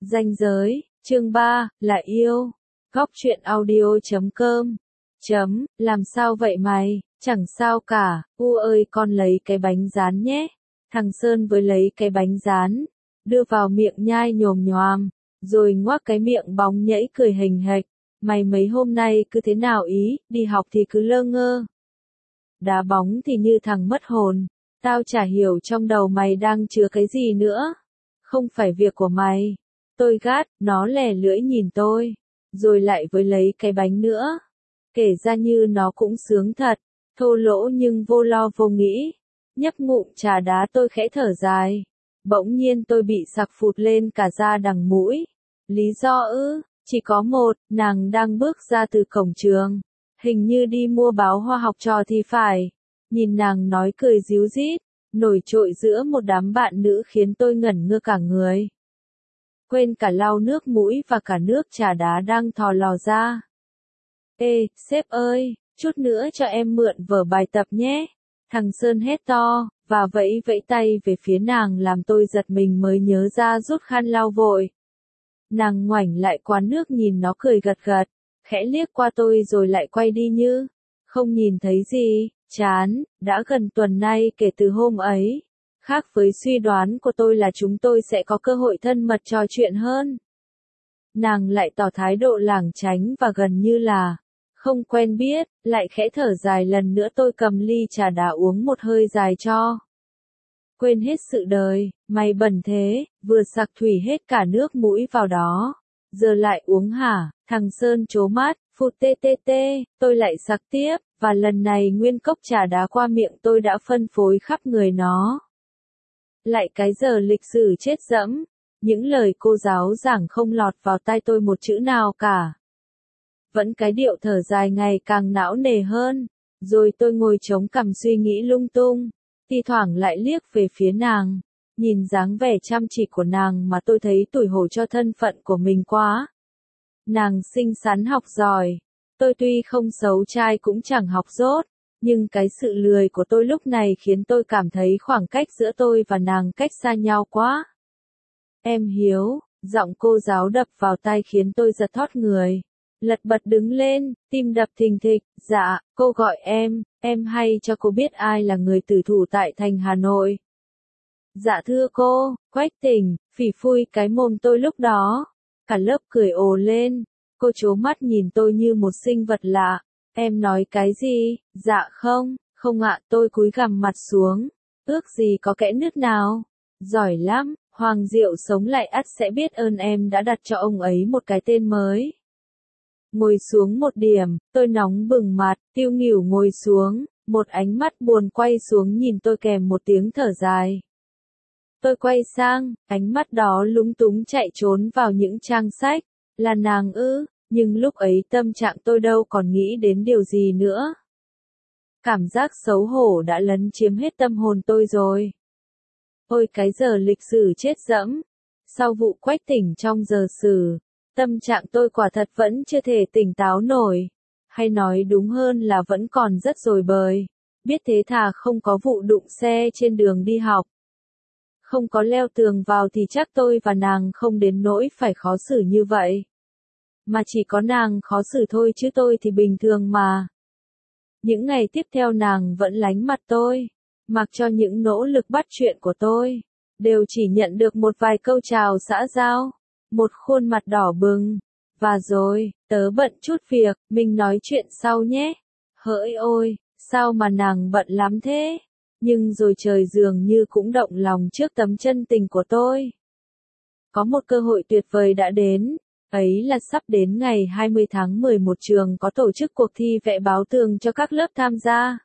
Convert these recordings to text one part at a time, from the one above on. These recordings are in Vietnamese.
Ranh giới, chương 3, là yêu. Góc truyện audio.com. Làm sao vậy mày, chẳng sao cả, ơi con lấy cái bánh rán nhé. Thằng Sơn với lấy cái bánh rán, đưa vào miệng nhai nhồm nhoàm, rồi ngoác cái miệng bóng nhảy cười hình hạch. Mày mấy hôm nay cứ thế nào ý, đi học thì cứ lơ ngơ. Đá bóng thì như thằng mất hồn, tao chả hiểu trong đầu mày đang chứa cái gì nữa. Không phải việc của mày. Tôi gắt, nó lè lưỡi nhìn tôi, rồi lại với lấy cái bánh nữa. Kể ra như nó cũng sướng thật, thô lỗ nhưng vô lo vô nghĩ. Nhấp ngụm trà đá tôi khẽ thở dài. Bỗng nhiên tôi bị sặc phụt lên cả da đằng mũi. Lý do chỉ có một, nàng đang bước ra từ cổng trường. Hình như đi mua báo hoa học trò thì phải. Nhìn nàng nói cười ríu rít, nổi trội giữa một đám bạn nữ khiến tôi ngẩn ngơ cả người. Quên cả lau nước mũi và cả nước trà đá đang thò lò ra. Ê, sếp ơi, chút nữa cho em mượn vở bài tập nhé. Thằng Sơn hét to, và vẫy vẫy tay về phía nàng làm tôi giật mình mới nhớ ra rút khăn lau vội. Nàng ngoảnh lại quán nước nhìn nó cười gật gật, khẽ liếc qua tôi rồi lại quay đi như không nhìn thấy gì. Chán, đã gần tuần nay kể từ hôm ấy. Khác với suy đoán của tôi là chúng tôi sẽ có cơ hội thân mật trò chuyện hơn. Nàng lại tỏ thái độ lảng tránh và gần như là không quen biết, lại khẽ thở dài lần nữa. Tôi cầm ly trà đá uống một hơi dài cho quên hết sự đời. Mày bẩn thế, vừa sặc thủy hết cả nước mũi vào đó, giờ lại uống hả? Thằng Sơn trố mắt, phụt tê tê tê. Tôi lại sặc tiếp, và lần này nguyên cốc trà đá qua miệng tôi đã phân phối khắp người nó. Lại cái giờ lịch sử chết dẫm, những lời cô giáo giảng không lọt vào tai tôi một chữ nào cả. Vẫn cái điệu thở dài ngày càng não nề hơn, rồi tôi ngồi chống cằm suy nghĩ lung tung, thi thoảng lại liếc về phía nàng, nhìn dáng vẻ chăm chỉ của nàng mà tôi thấy tủi hổ cho thân phận của mình quá. Nàng xinh xắn học giỏi, tôi tuy không xấu trai cũng chẳng học dốt. Nhưng cái sự lười của tôi lúc này khiến tôi cảm thấy khoảng cách giữa tôi và nàng cách xa nhau quá. Em Hiếu, giọng cô giáo đập vào tai khiến tôi giật thót người. Lật bật đứng lên, tim đập thình thịch. Dạ, cô gọi em hay cho cô biết ai là người tử thủ tại thành Hà Nội. Dạ thưa cô, Quách Tỉnh, phỉ phui cái mồm tôi lúc đó. Cả lớp cười ồ lên, cô trố mắt nhìn tôi như một sinh vật lạ. Em nói cái gì? Dạ không ạ. Tôi cúi gằm mặt xuống. Ước gì có kẽ nứt nào. Giỏi lắm, Hoàng Diệu sống lại ắt sẽ biết ơn em đã đặt cho ông ấy một cái tên mới. Ngồi xuống một điểm, tôi nóng bừng mặt, tiêu nghỉu ngồi xuống, một ánh mắt buồn quay xuống nhìn tôi kèm một tiếng thở dài. Tôi quay sang, ánh mắt đó lúng túng chạy trốn vào những trang sách. Là nàng nhưng lúc ấy tâm trạng tôi đâu còn nghĩ đến điều gì nữa. Cảm giác xấu hổ đã lấn chiếm hết tâm hồn tôi rồi. Ôi cái giờ lịch sử chết dẫm. Sau vụ Quách Tỉnh trong giờ sử, tâm trạng tôi quả thật vẫn chưa thể tỉnh táo nổi. Hay nói đúng hơn là vẫn còn rất rối bời. Biết thế thà không có vụ đụng xe trên đường đi học. Không có leo tường vào thì chắc tôi và nàng không đến nỗi phải khó xử như vậy. Mà chỉ có nàng khó xử thôi chứ tôi thì bình thường mà. Những ngày tiếp theo nàng vẫn lánh mặt tôi, mặc cho những nỗ lực bắt chuyện của tôi, đều chỉ nhận được một vài câu chào xã giao, một khuôn mặt đỏ bừng, và rồi, tớ bận chút việc, mình nói chuyện sau nhé. Hỡi ôi, sao mà nàng bận lắm thế? Nhưng rồi trời dường như cũng động lòng trước tấm chân tình của tôi. Có một cơ hội tuyệt vời đã đến. Ấy là sắp đến ngày 20 tháng 11 trường có tổ chức cuộc thi vẽ báo tường cho các lớp tham gia.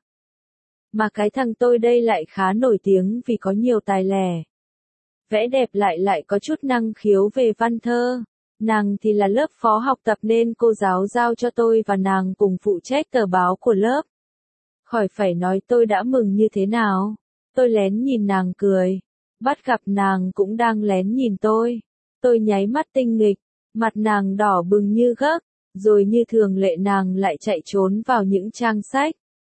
Mà cái thằng tôi đây lại khá nổi tiếng vì có nhiều tài lẻ. Vẽ đẹp lại có chút năng khiếu về văn thơ. Nàng thì là lớp phó học tập nên cô giáo giao cho tôi và nàng cùng phụ trách tờ báo của lớp. Khỏi phải nói tôi đã mừng như thế nào. Tôi lén nhìn nàng cười. Bắt gặp nàng cũng đang lén nhìn tôi. Tôi nháy mắt tinh nghịch. Mặt nàng đỏ bừng như gấc, rồi như thường lệ nàng lại chạy trốn vào những trang sách.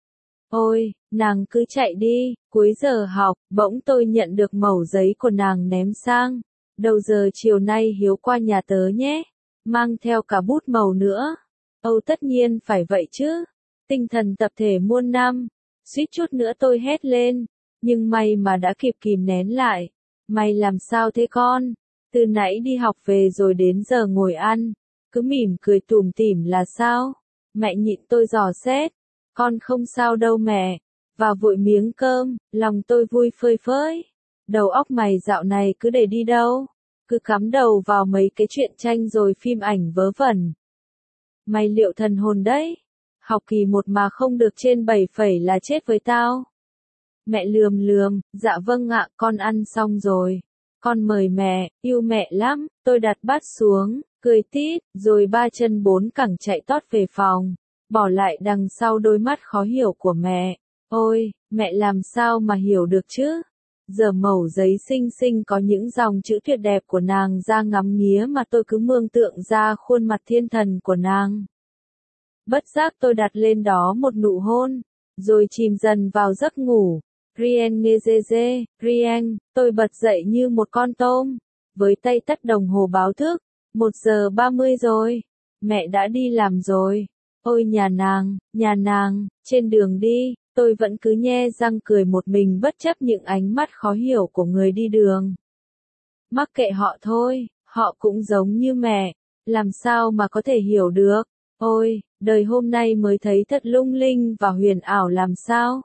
Ôi, nàng cứ chạy đi, cuối giờ học, bỗng tôi nhận được mẩu giấy của nàng ném sang. Đầu giờ chiều nay Hiếu qua nhà tớ nhé, mang theo cả bút màu nữa. Âu tất nhiên phải vậy chứ, tinh thần tập thể muôn năm, suýt chút nữa tôi hét lên, nhưng may mà đã kịp kìm nén lại. Mày làm sao thế con? Từ nãy đi học về rồi đến giờ ngồi ăn, cứ mỉm cười tủm tỉm là sao? Mẹ nhịn tôi dò xét, con không sao đâu mẹ, vào vội miếng cơm, lòng tôi vui phơi phới. Đầu óc mày dạo này cứ để đi đâu? Cứ cắm đầu vào mấy cái chuyện tranh rồi phim ảnh vớ vẩn. Mày liệu thần hồn đấy, học kỳ 1 mà không được trên 7 phẩy là chết với tao. Mẹ lườm, dạ vâng ạ, con ăn xong rồi. Con mời mẹ, yêu mẹ lắm, tôi đặt bát xuống, cười tít, rồi ba chân bốn cẳng chạy tót về phòng, bỏ lại đằng sau đôi mắt khó hiểu của mẹ. Ôi, mẹ làm sao mà hiểu được chứ? Giờ mẩu giấy xinh xinh có những dòng chữ tuyệt đẹp của nàng ra ngắm nghía mà tôi cứ mường tượng ra khuôn mặt thiên thần của nàng. Bất giác tôi đặt lên đó một nụ hôn, rồi chìm dần vào giấc ngủ. Rien nghe dê dê, Rien, tôi bật dậy như một con tôm, với tay tắt đồng hồ báo thức, 1 giờ 30 rồi, mẹ đã đi làm rồi. Ôi nhà nàng, trên đường đi, tôi vẫn cứ nhe răng cười một mình bất chấp những ánh mắt khó hiểu của người đi đường. Mắc kệ họ thôi, họ cũng giống như mẹ, làm sao mà có thể hiểu được. Ôi, đời hôm nay mới thấy thật lung linh và huyền ảo làm sao.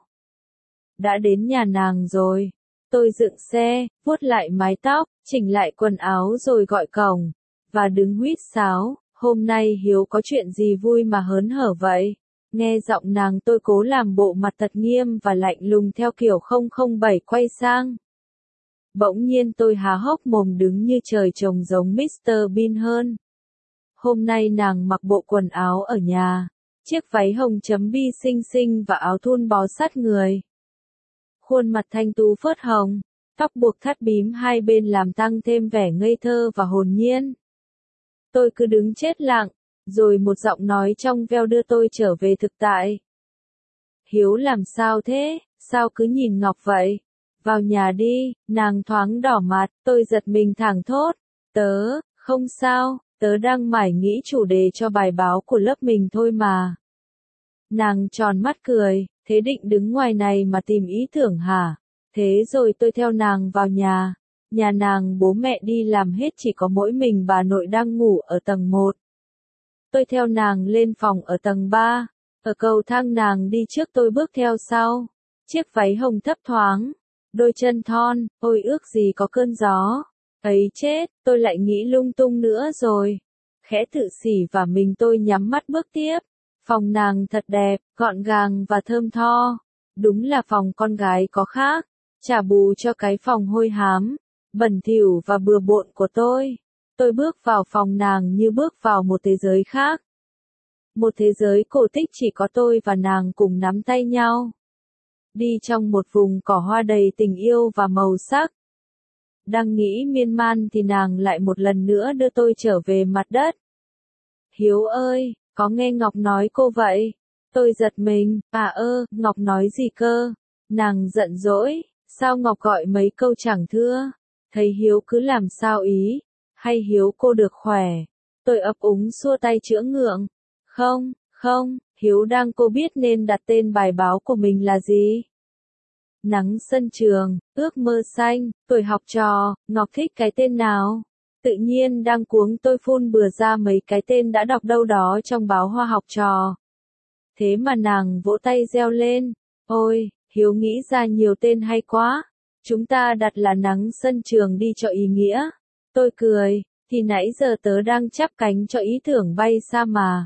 Đã đến nhà nàng rồi. Tôi dựng xe, vuốt lại mái tóc, chỉnh lại quần áo rồi gọi cổng, và đứng huýt sáo. Hôm nay Hiếu có chuyện gì vui mà hớn hở vậy? Nghe giọng nàng tôi cố làm bộ mặt thật nghiêm và lạnh lùng theo kiểu 007 quay sang. Bỗng nhiên tôi há hốc mồm đứng như trời trồng giống Mr. Bean hơn. Hôm nay nàng mặc bộ quần áo ở nhà, chiếc váy hồng chấm bi xinh xinh và áo thun bó sát người. Khuôn mặt thanh tú phớt hồng, tóc buộc thắt bím hai bên làm tăng thêm vẻ ngây thơ và hồn nhiên. Tôi cứ đứng chết lặng, rồi một giọng nói trong veo đưa tôi trở về thực tại. Hiếu làm sao thế, sao cứ nhìn Ngọc vậy? Vào nhà đi, nàng thoáng đỏ mặt, tôi giật mình thảng thốt. Không sao, tớ đang mải nghĩ chủ đề cho bài báo của lớp mình thôi mà. Nàng tròn mắt cười, thế định đứng ngoài này mà tìm ý tưởng hả? Thế rồi tôi theo nàng vào nhà. Nhà nàng bố mẹ đi làm hết chỉ có mỗi mình bà nội đang ngủ ở tầng 1. Tôi theo nàng lên phòng ở tầng 3. Ở cầu thang nàng đi trước tôi bước theo sau. Chiếc váy hồng thấp thoáng, đôi chân thon, ôi ước gì có cơn gió. Ấy chết, tôi lại nghĩ lung tung nữa rồi. Khẽ tự xỉ và mình tôi nhắm mắt bước tiếp. Phòng nàng thật đẹp, gọn gàng và thơm tho. Đúng là phòng con gái có khác. Trả bù cho cái phòng hôi hám, bẩn thỉu và bừa bộn của tôi. Tôi bước vào phòng nàng như bước vào một thế giới khác. Một thế giới cổ tích chỉ có tôi và nàng cùng nắm tay nhau. Đi trong một vùng cỏ hoa đầy tình yêu và màu sắc. Đang nghĩ miên man thì nàng lại một lần nữa đưa tôi trở về mặt đất. Hiếu ơi, có nghe Ngọc nói cô vậy? Tôi giật mình, Ngọc nói gì cơ? Nàng giận dỗi, sao Ngọc gọi mấy câu chẳng thưa? Thấy Hiếu cứ làm sao ý, hay Hiếu cô được khỏe? Tôi ấp úng xua tay chữa ngượng. Không, Hiếu đang cô biết nên đặt tên bài báo của mình là gì? Nắng sân trường, ước mơ xanh, tuổi học trò, Ngọc thích cái tên nào? Tự nhiên đang cuống tôi phun bừa ra mấy cái tên đã đọc đâu đó trong báo Hoa học trò. Thế mà nàng vỗ tay reo lên, ôi, Hiếu nghĩ ra nhiều tên hay quá. Chúng ta đặt là nắng sân trường đi cho ý nghĩa. Tôi cười, thì nãy giờ tớ đang chắp cánh cho ý tưởng bay xa mà.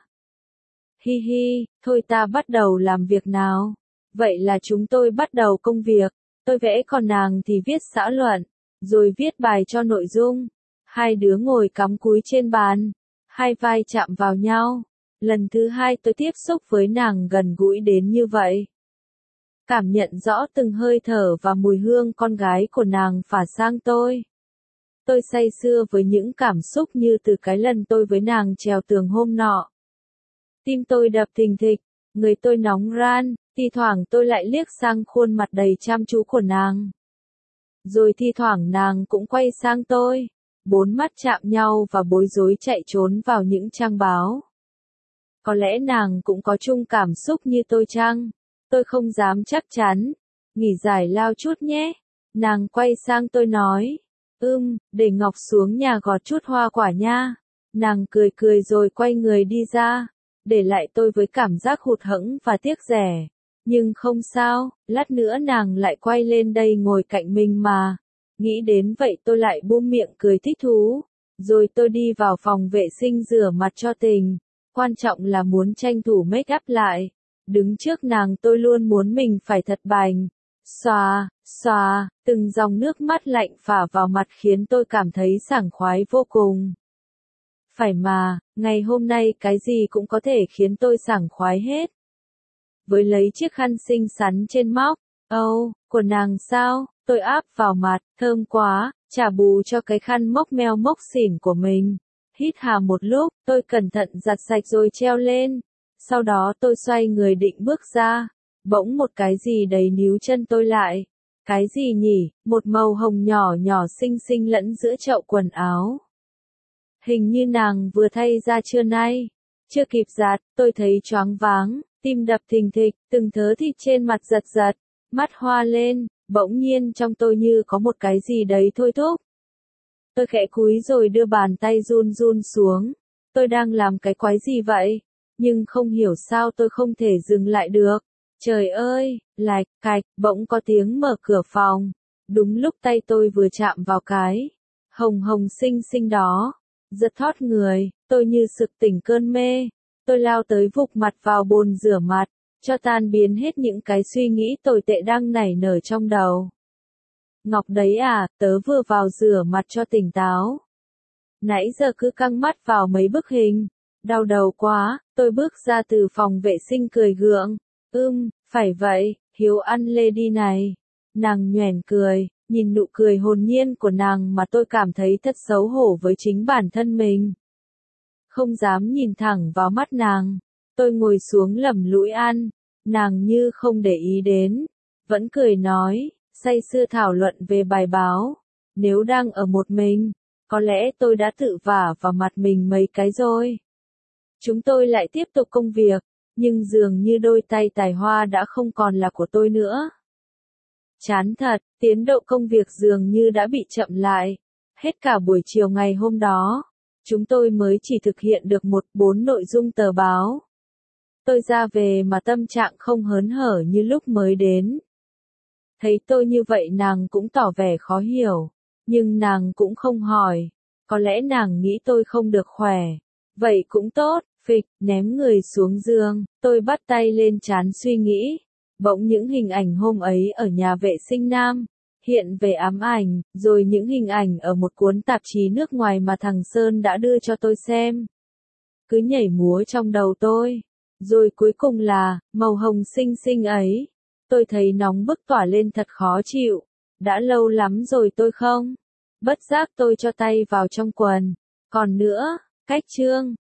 Hi hi, thôi ta bắt đầu làm việc nào. Vậy là chúng tôi bắt đầu công việc. Tôi vẽ còn nàng thì viết xã luận, rồi viết bài cho nội dung. Hai đứa ngồi cắm cúi trên bàn, hai vai chạm vào nhau. Lần thứ hai tôi tiếp xúc với nàng gần gũi đến như vậy. Cảm nhận rõ từng hơi thở và mùi hương con gái của nàng phả sang tôi. Tôi say sưa với những cảm xúc như từ cái lần tôi với nàng trèo tường hôm nọ. Tim tôi đập thình thịch, người tôi nóng ran, thi thoảng tôi lại liếc sang khuôn mặt đầy chăm chú của nàng. Rồi thi thoảng nàng cũng quay sang tôi. 4 mắt chạm nhau và bối rối chạy trốn vào những trang báo. Có lẽ nàng cũng có chung cảm xúc như tôi chăng? Tôi không dám chắc chắn. Nghỉ giải lao chút nhé. Nàng quay sang tôi nói. Để Ngọc xuống nhà gọt chút hoa quả nha. Nàng cười cười rồi quay người đi ra, để lại tôi với cảm giác hụt hẫng và tiếc rẻ. Nhưng không sao, lát nữa nàng lại quay lên đây ngồi cạnh mình mà. Nghĩ đến vậy tôi lại buông miệng cười thích thú. Rồi tôi đi vào phòng vệ sinh rửa mặt cho tình. Quan trọng là muốn tranh thủ make up lại. Đứng trước nàng tôi luôn muốn mình phải thật bành. Xoa, từng dòng nước mắt lạnh phả vào mặt khiến tôi cảm thấy sảng khoái vô cùng. Phải mà, ngày hôm nay cái gì cũng có thể khiến tôi sảng khoái hết. Với lấy chiếc khăn xinh xắn trên móc, của nàng sao, tôi áp vào mặt, thơm quá, trả bù cho cái khăn mốc meo mốc xỉn của mình. Hít hà một lúc, tôi cẩn thận giặt sạch rồi treo lên. Sau đó tôi xoay người định bước ra. Bỗng một cái gì đấy níu chân tôi lại. Cái gì nhỉ? Một màu hồng nhỏ nhỏ xinh xinh lẫn giữa chậu quần áo. Hình như nàng vừa thay ra trưa nay. Chưa kịp giặt, tôi thấy choáng váng, tim đập thình thịch, từng thớ thịt trên mặt giật giật, mắt hoa lên, bỗng nhiên trong tôi như có một cái gì đấy thôi thúc. Tôi khẽ cúi rồi đưa bàn tay run run xuống. Tôi đang làm cái quái gì vậy? Nhưng không hiểu sao tôi không thể dừng lại được. Trời ơi, lạch cạch, bỗng có tiếng mở cửa phòng. Đúng lúc tay tôi vừa chạm vào cái hồng hồng xinh xinh đó. Giật thót người, tôi như sực tỉnh cơn mê. Tôi lao tới vụt mặt vào bồn rửa mặt, cho tan biến hết những cái suy nghĩ tồi tệ đang nảy nở trong đầu. Ngọc đấy à, tớ vừa vào rửa mặt cho tỉnh táo. Nãy giờ cứ căng mắt vào mấy bức hình. Đau đầu quá, tôi bước ra từ phòng vệ sinh cười gượng. Phải vậy, hiếu ăn lady này. Nàng nhoẻn cười, nhìn nụ cười hồn nhiên của nàng mà tôi cảm thấy thật xấu hổ với chính bản thân mình. Không dám nhìn thẳng vào mắt nàng. Tôi ngồi xuống lẩm lũi ăn. Nàng như không để ý đến. Vẫn cười nói, say sưa thảo luận về bài báo. Nếu đang ở một mình, có lẽ tôi đã tự vả vào mặt mình mấy cái rồi. Chúng tôi lại tiếp tục công việc, nhưng dường như đôi tay tài hoa đã không còn là của tôi nữa. Chán thật, tiến độ công việc dường như đã bị chậm lại. Hết cả buổi chiều ngày hôm đó, chúng tôi mới chỉ thực hiện được 4 nội dung tờ báo. Tôi ra về mà tâm trạng không hớn hở như lúc mới đến. Thấy tôi như vậy nàng cũng tỏ vẻ khó hiểu, nhưng nàng cũng không hỏi. Có lẽ nàng nghĩ tôi không được khỏe. Vậy cũng tốt, phịch, ném người xuống giường, tôi bắt tay lên trán suy nghĩ. Bỗng những hình ảnh hôm ấy ở nhà vệ sinh nam hiện về ám ảnh, rồi những hình ảnh ở một cuốn tạp chí nước ngoài mà thằng Sơn đã đưa cho tôi xem. Cứ nhảy múa trong đầu tôi. Rồi cuối cùng là, màu hồng xinh xinh ấy. Tôi thấy nóng bức tỏa lên thật khó chịu. Đã lâu lắm rồi tôi không? Bất giác tôi cho tay vào trong quần. Còn nữa, cách chương.